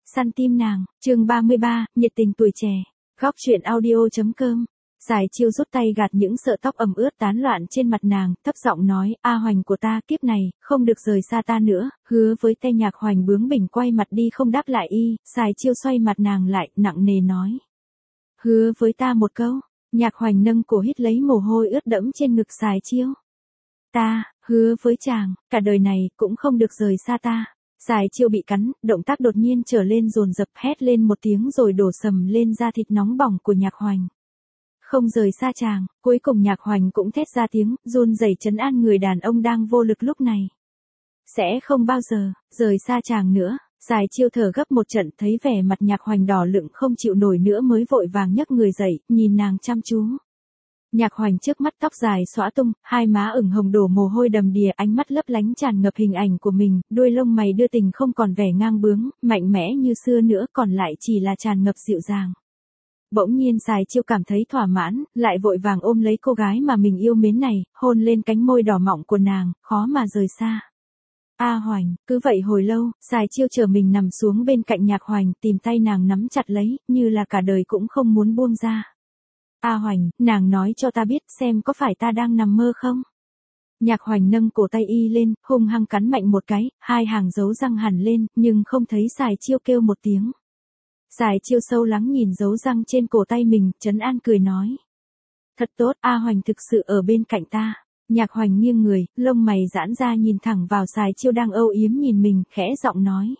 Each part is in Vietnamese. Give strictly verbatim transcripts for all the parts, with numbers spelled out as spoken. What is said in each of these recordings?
săn tim nàng, chương ba mươi ba, nhiệt tình tuổi trẻ. Góc truyện audio.com. Giải Chiêu rút tay gạt những sợi tóc ẩm ướt tán loạn trên mặt nàng, thấp giọng nói, A Hoành của ta kiếp này, không được rời xa ta nữa, hứa với tay. Nhạc Hoành bướng bỉnh quay mặt đi không đáp lại y, Giải Chiêu xoay mặt nàng lại, nặng nề nói. Hứa với ta một câu. Nhạc Hoành nâng cổ hít lấy mồ hôi ướt đẫm trên ngực Giải Chiêu. Ta, hứa với chàng, cả đời này, cũng không được rời xa ta. Giải Chiêu bị cắn, động tác đột nhiên trở lên dồn dập, hét lên một tiếng rồi đổ sầm lên da thịt nóng bỏng của Nhạc Hoành. Không rời xa chàng, cuối cùng Nhạc Hoành cũng thét ra tiếng, run rẩy trấn an người đàn ông đang vô lực lúc này. Sẽ không bao giờ, rời xa chàng nữa. Giải Chiêu thở gấp một trận, thấy vẻ mặt Nhạc Hoành đỏ lựng không chịu nổi nữa mới vội vàng nhấc người dậy, nhìn nàng chăm chú. Nhạc Hoành trước mắt tóc dài xõa tung, hai má ửng hồng đổ mồ hôi đầm đìa, ánh mắt lấp lánh tràn ngập hình ảnh của mình, đuôi lông mày đưa tình không còn vẻ ngang bướng, mạnh mẽ như xưa nữa, còn lại chỉ là tràn ngập dịu dàng. Bỗng nhiên Giải Chiêu cảm thấy thỏa mãn, lại vội vàng ôm lấy cô gái mà mình yêu mến này, hôn lên cánh môi đỏ mọng của nàng, khó mà rời xa. A Hoành, cứ vậy hồi lâu, Giải Chiêu chờ mình nằm xuống bên cạnh Nhạc Hoành, tìm tay nàng nắm chặt lấy, như là cả đời cũng không muốn buông ra. A Hoành, nàng nói cho ta biết xem có phải ta đang nằm mơ không? Nhạc Hoành nâng cổ tay y lên, hung hăng cắn mạnh một cái, hai hàng dấu răng hằn lên, nhưng không thấy Giải Chiêu kêu một tiếng. Giải Chiêu sâu lắng nhìn dấu răng trên cổ tay mình, trấn an cười nói. Thật tốt, A Hoành thực sự ở bên cạnh ta. Nhạc Hoành nghiêng người, lông mày giãn ra nhìn thẳng vào Giải Chiêu đang âu yếm nhìn mình, khẽ giọng nói.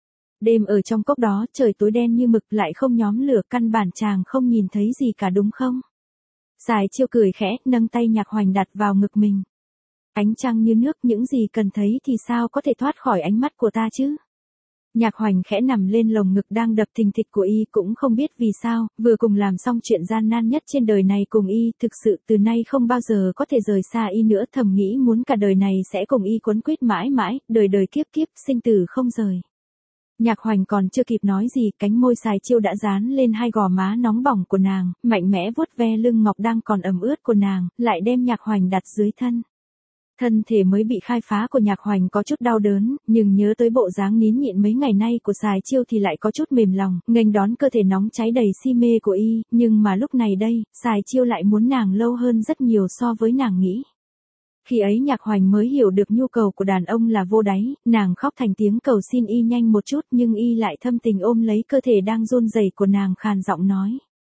Đêm ở trong cốc đó, trời tối đen như mực lại không nhóm lửa, căn bản chàng không nhìn thấy gì cả đúng không? Giải Chiêu cười khẽ, nâng tay Nhạc Hoành đặt vào ngực mình. Ánh trăng như nước, những gì cần thấy thì sao có thể thoát khỏi ánh mắt của ta chứ? Nhạc Hoành khẽ nằm lên lồng ngực đang đập thình thịch của y, cũng không biết vì sao, vừa cùng làm xong chuyện gian nan nhất trên đời này cùng y, thực sự từ nay không bao giờ có thể rời xa y nữa, thầm nghĩ muốn cả đời này sẽ cùng y quấn quýt mãi mãi, đời đời kiếp kiếp, sinh tử không rời. Nhạc Hoành còn chưa kịp nói gì, cánh môi Giải Chiêu đã dán lên hai gò má nóng bỏng của nàng, mạnh mẽ vuốt ve lưng ngọc đang còn ẩm ướt của nàng, lại đem Nhạc Hoành đặt dưới thân. Thân thể mới bị khai phá của Nhạc Hoành có chút đau đớn, nhưng nhớ tới bộ dáng nín nhịn mấy ngày nay của Giải Chiêu thì lại có chút mềm lòng, nghênh đón cơ thể nóng cháy đầy si mê của y, nhưng mà lúc này đây, Giải Chiêu lại muốn nàng lâu hơn rất nhiều so với nàng nghĩ. Khi ấy Nhạc Hoành mới hiểu được nhu cầu của đàn ông là vô đáy, nàng khóc thành tiếng cầu xin y nhanh một chút, nhưng y lại thâm tình ôm lấy cơ thể đang run rẩy của nàng, khàn giọng nói.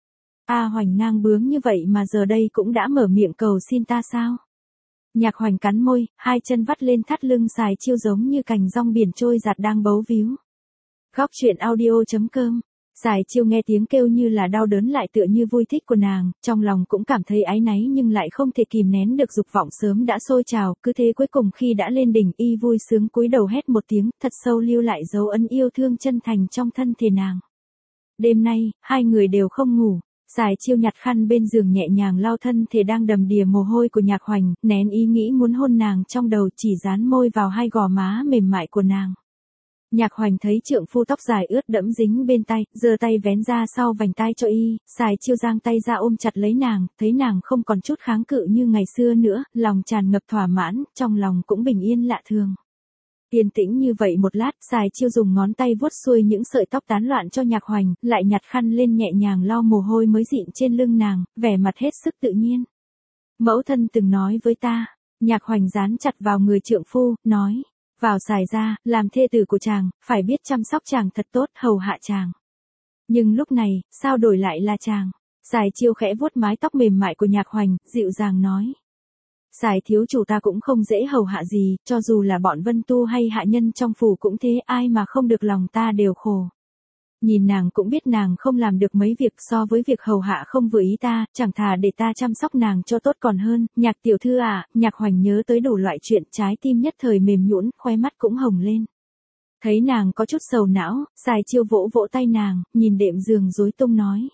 A Hoành ngang bướng như vậy mà giờ đây cũng đã mở miệng cầu xin ta sao? Nhạc Hoành cắn môi, hai chân vắt lên thắt lưng Giải Chiêu giống như cành rong biển trôi giạt đang bấu víu. Góc truyện audio.com. Giải Chiêu nghe tiếng kêu như là đau đớn lại tựa như vui thích của nàng, trong lòng cũng cảm thấy áy náy nhưng lại không thể kìm nén được dục vọng sớm đã sôi trào, cứ thế cuối cùng khi đã lên đỉnh y vui sướng cúi đầu hét một tiếng, thật sâu lưu lại dấu ấn yêu thương chân thành trong thân thể nàng. Đêm nay, hai người đều không ngủ. Giải Chiêu nhặt khăn bên giường nhẹ nhàng lau thân thể đang đầm đìa mồ hôi của Nhạc Hoành, nén ý nghĩ muốn hôn nàng trong đầu, chỉ dán môi vào hai gò má mềm mại của nàng. Nhạc Hoành thấy trượng phu tóc dài ướt đẫm dính bên tay, giơ tay vén ra sau vành tai cho y, Giải Chiêu giang tay ra ôm chặt lấy nàng, thấy nàng không còn chút kháng cự như ngày xưa nữa, lòng tràn ngập thỏa mãn, trong lòng cũng bình yên lạ thường. Yên tĩnh như vậy một lát, Giải Chiêu dùng ngón tay vuốt xuôi những sợi tóc tán loạn cho Nhạc Hoành, lại nhặt khăn lên nhẹ nhàng lau mồ hôi mới dịn trên lưng nàng, vẻ mặt hết sức tự nhiên. Mẫu thân từng nói với ta. Nhạc Hoành dán chặt vào người trượng phu, nói. Vào Giải ra, làm thê tử của chàng, phải biết chăm sóc chàng thật tốt, hầu hạ chàng. Nhưng lúc này, sao đổi lại là chàng? Giải Chiêu khẽ vuốt mái tóc mềm mại của Nhạc Hoành, dịu dàng nói. Giải thiếu chủ ta cũng không dễ hầu hạ gì, cho dù là bọn Vân Tu hay hạ nhân trong phủ cũng thế, ai mà không được lòng ta đều khổ. Nhìn nàng cũng biết nàng không làm được mấy việc, so với việc hầu hạ không vừa ý ta, chẳng thà để ta chăm sóc nàng cho tốt còn hơn. Nhạc tiểu thư à, Nhạc Hoành nhớ tới đủ loại chuyện, trái tim nhất thời mềm nhũn, khóe mắt cũng hồng lên. Thấy nàng có chút sầu não, Giải Chiêu vỗ vỗ tay nàng, nhìn đệm giường rối tung nói.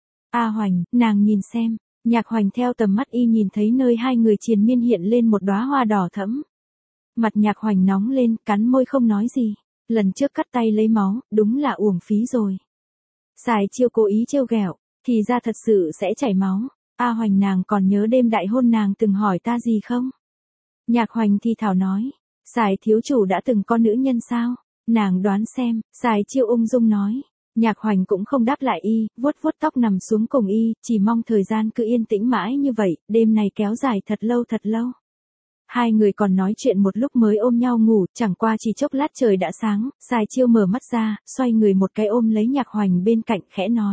A Hoành, nàng nhìn xem. Nhạc Hoành theo tầm mắt y nhìn thấy nơi hai người triền miên hiện lên một đóa hoa đỏ thẫm. Mặt Nhạc Hoành nóng lên, cắn môi không nói gì. Lần trước cắt tay lấy máu, đúng là uổng phí rồi. Giải Chiêu cố ý trêu ghẹo, thì ra thật sự sẽ chảy máu. A Hoành, nàng còn nhớ đêm đại hôn nàng từng hỏi ta gì không? Nhạc Hoành thì thảo nói. Giải thiếu chủ đã từng có nữ nhân sao? Nàng đoán xem, Sài Chiêu ung dung nói. Nhạc Hoành cũng không đáp lại y, vuốt vuốt tóc nằm xuống cùng y, chỉ mong thời gian cứ yên tĩnh mãi như vậy, đêm này kéo dài thật lâu thật lâu. Hai người còn nói chuyện một lúc mới ôm nhau ngủ, chẳng qua chỉ chốc lát trời đã sáng, Sài Chiêu mở mắt ra, xoay người một cái ôm lấy Nhạc Hoành bên cạnh khẽ nói.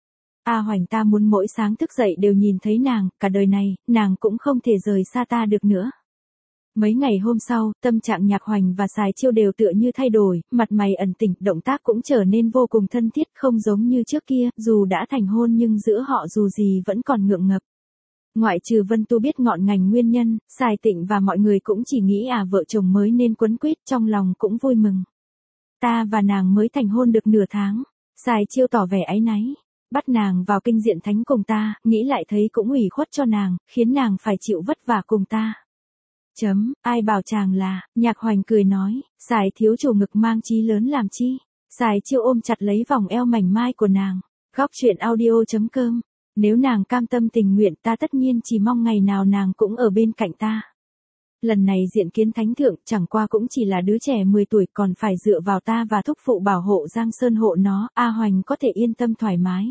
A Hoành, ta muốn mỗi sáng thức dậy đều nhìn thấy nàng, cả đời này, nàng cũng không thể rời xa ta được nữa. Mấy ngày hôm sau, tâm trạng Nhạc Hoành và Sài Chiêu đều tựa như thay đổi, mặt mày ẩn tình, động tác cũng trở nên vô cùng thân thiết, không giống như trước kia, dù đã thành hôn nhưng giữa họ dù gì vẫn còn ngượng ngập. Ngoại trừ Vân Tu biết ngọn ngành nguyên nhân, Sài Tịnh và mọi người cũng chỉ nghĩ à vợ chồng mới nên quấn quýt, trong lòng cũng vui mừng. Ta và nàng mới thành hôn được nửa tháng, Sài Chiêu tỏ vẻ áy náy. Bắt nàng vào kinh diện thánh cùng ta, nghĩ lại thấy cũng ủy khuất cho nàng, khiến nàng phải chịu vất vả cùng ta. Chấm, ai bảo chàng là, Nhạc Hoành cười nói, Sài thiếu chủ ngực mang chí lớn làm chi. Sài Chiêu ôm chặt lấy vòng eo mảnh mai của nàng. Góc truyện audio chấm com. Nếu nàng cam tâm tình nguyện ta tất nhiên chỉ mong ngày nào nàng cũng ở bên cạnh ta. Lần này diện kiến thánh thượng chẳng qua cũng chỉ là đứa trẻ mười tuổi còn phải dựa vào ta và thúc phụ bảo hộ Giang Sơn hộ nó, A Hoành có thể yên tâm thoải mái.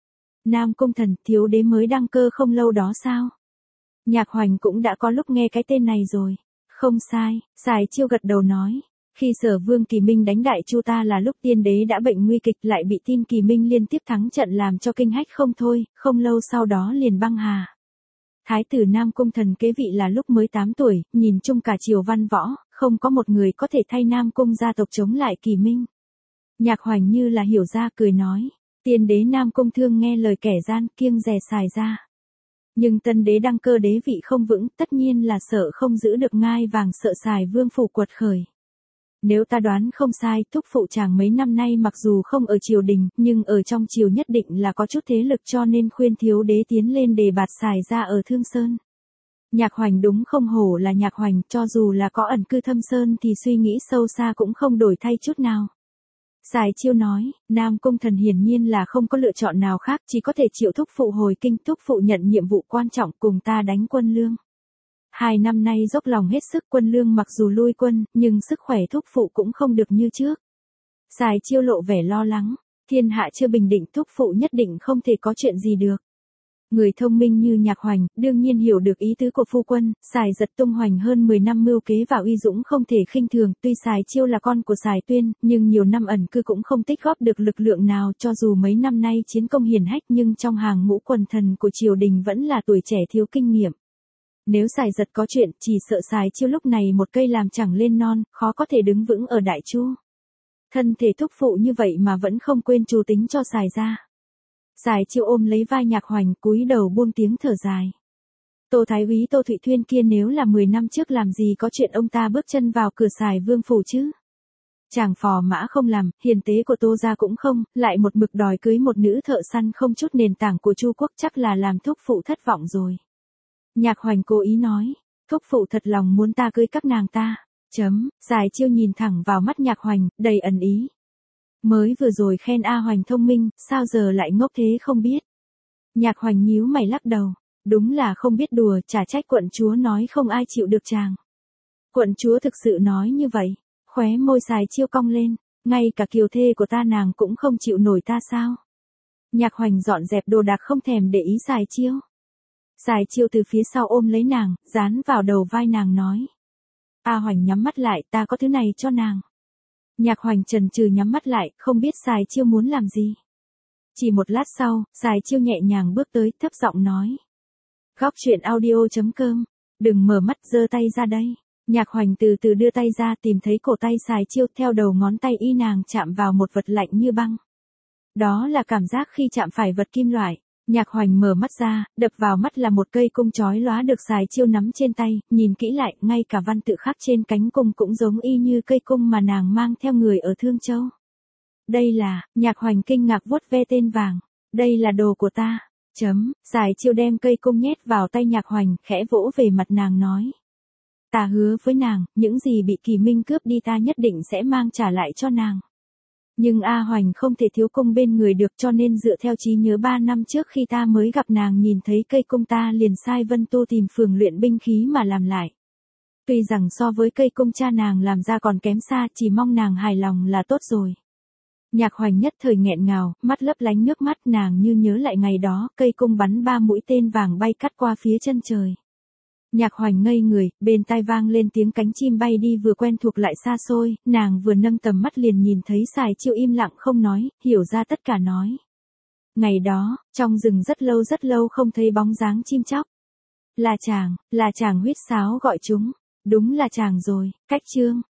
Nam Cung Thần, thiếu đế mới đăng cơ không lâu đó sao? Nhạc Hoành cũng đã có lúc nghe cái tên này rồi. Không sai, Sài Chiêu gật đầu nói. Khi Sở Vương Kỳ Minh đánh Đại Chu ta là lúc tiên đế đã bệnh nguy kịch, lại bị tin Kỳ Minh liên tiếp thắng trận làm cho kinh hách không thôi, không lâu sau đó liền băng hà. Thái tử Nam Cung Thần kế vị là lúc mới tám tuổi, nhìn chung cả triều văn võ, không có một người có thể thay Nam Cung gia tộc chống lại Kỳ Minh. Nhạc Hoành như là hiểu ra cười nói, tiên đế Nam Cung thương nghe lời kẻ gian kiêng dè Sài ra. Nhưng tân đế đăng cơ đế vị không vững, tất nhiên là sợ không giữ được ngai vàng, sợ Sài vương phủ quật khởi. Nếu ta đoán không sai, thúc phụ chàng mấy năm nay mặc dù không ở triều đình, nhưng ở trong triều nhất định là có chút thế lực, cho nên khuyên thiếu đế tiến lên đề bạt Sài ra ở Thương Sơn. Nhạc Hoành đúng không hổ là Nhạc Hoành, cho dù là có ẩn cư thâm sơn thì suy nghĩ sâu xa cũng không đổi thay chút nào. Sài Chiêu nói, Nam Cung Thần hiển nhiên là không có lựa chọn nào khác, chỉ có thể chịu thúc phụ hồi kinh, thúc phụ nhận nhiệm vụ quan trọng cùng ta đánh Quân Lương. Hai năm nay dốc lòng hết sức, Quân Lương mặc dù lui quân, nhưng sức khỏe thúc phụ cũng không được như trước. Sài Chiêu lộ vẻ lo lắng, thiên hạ chưa bình định, thúc phụ nhất định không thể có chuyện gì được. Người thông minh như Nhạc Hoành, đương nhiên hiểu được ý tứ của phu quân, Sài Giật tung hoành hơn mười năm mưu kế và uy dũng không thể khinh thường, tuy Sài Chiêu là con của Sài Tuyên, nhưng nhiều năm ẩn cư cũng không tích góp được lực lượng nào, cho dù mấy năm nay chiến công hiển hách nhưng trong hàng ngũ quần thần của triều đình vẫn là tuổi trẻ thiếu kinh nghiệm. Nếu Sài Giật có chuyện, chỉ sợ Sài Chiêu lúc này một cây làm chẳng lên non, khó có thể đứng vững ở Đại Chu. Thân thể thúc phụ như vậy mà vẫn không quên chủ tính cho Sài ra. Sài Chiêu ôm lấy vai Nhạc Hoành, cúi đầu buông tiếng thở dài. Tô Thái úy Tô Thụy Thuyên kia nếu là mười năm trước làm gì có chuyện ông ta bước chân vào cửa Sài vương phủ chứ. Chàng phò mã không làm, hiền tế của Tô gia cũng không, lại một mực đòi cưới một nữ thợ săn không chút nền tảng của Chu quốc, chắc là làm thúc phụ thất vọng rồi. Nhạc Hoành cố ý nói, thúc phụ thật lòng muốn ta cưới các nàng ta. Chấm, Sài Chiêu nhìn thẳng vào mắt Nhạc Hoành, đầy ẩn ý. Mới vừa rồi khen A Hoành thông minh, sao giờ lại ngốc thế không biết. Nhạc Hoành nhíu mày lắc đầu, đúng là không biết đùa, chả trách quận chúa nói không ai chịu được chàng. Quận chúa thực sự nói như vậy, khóe môi Sài Chiêu cong lên, ngay cả kiều thê của ta nàng cũng không chịu nổi ta sao. Nhạc Hoành dọn dẹp đồ đạc không thèm để ý Sài Chiêu. Sài Chiêu từ phía sau ôm lấy nàng, dán vào đầu vai nàng nói. A Hoành nhắm mắt lại, ta có thứ này cho nàng. Nhạc Hoành chần chừ nhắm mắt lại, không biết Sài Chiêu muốn làm gì. Chỉ một lát sau, Sài Chiêu nhẹ nhàng bước tới, thấp giọng nói. Góc truyện audio chấm com, đừng mở mắt, giơ tay ra đây. Nhạc Hoành từ từ đưa tay ra, tìm thấy cổ tay Sài Chiêu, theo đầu ngón tay y nàng chạm vào một vật lạnh như băng. Đó là cảm giác khi chạm phải vật kim loại. Nhạc Hoành mở mắt ra, đập vào mắt là một cây cung chói lóa được Sài Chiêu nắm trên tay, nhìn kỹ lại, ngay cả văn tự khắc trên cánh cung cũng giống y như cây cung mà nàng mang theo người ở Thương Châu. Đây là, Nhạc Hoành kinh ngạc vuốt ve tên vàng, đây là đồ của ta. Chấm, Sài Chiêu đem cây cung nhét vào tay Nhạc Hoành, khẽ vỗ về mặt nàng nói. Ta hứa với nàng, những gì bị Kỳ Minh cướp đi ta nhất định sẽ mang trả lại cho nàng. Nhưng A Hoành không thể thiếu cung bên người được, cho nên dựa theo trí nhớ ba năm trước khi ta mới gặp nàng nhìn thấy cây cung ta liền sai Vân Tu tìm phường luyện binh khí mà làm lại. Tuy rằng so với cây cung cha nàng làm ra còn kém xa, chỉ mong nàng hài lòng là tốt rồi. Nhạc Hoành nhất thời nghẹn ngào, mắt lấp lánh nước mắt, nàng như nhớ lại ngày đó, cây cung bắn ba mũi tên vàng bay cắt qua phía chân trời. Nhạc Hoành ngây người, bên tai vang lên tiếng cánh chim bay đi vừa quen thuộc lại xa xôi, nàng vừa nâng tầm mắt liền nhìn thấy Sài Chiêu im lặng không nói, hiểu ra tất cả nói. Ngày đó, trong rừng rất lâu rất lâu không thấy bóng dáng chim chóc. Là chàng, là chàng huýt sáo gọi chúng, đúng là chàng rồi, cách chương.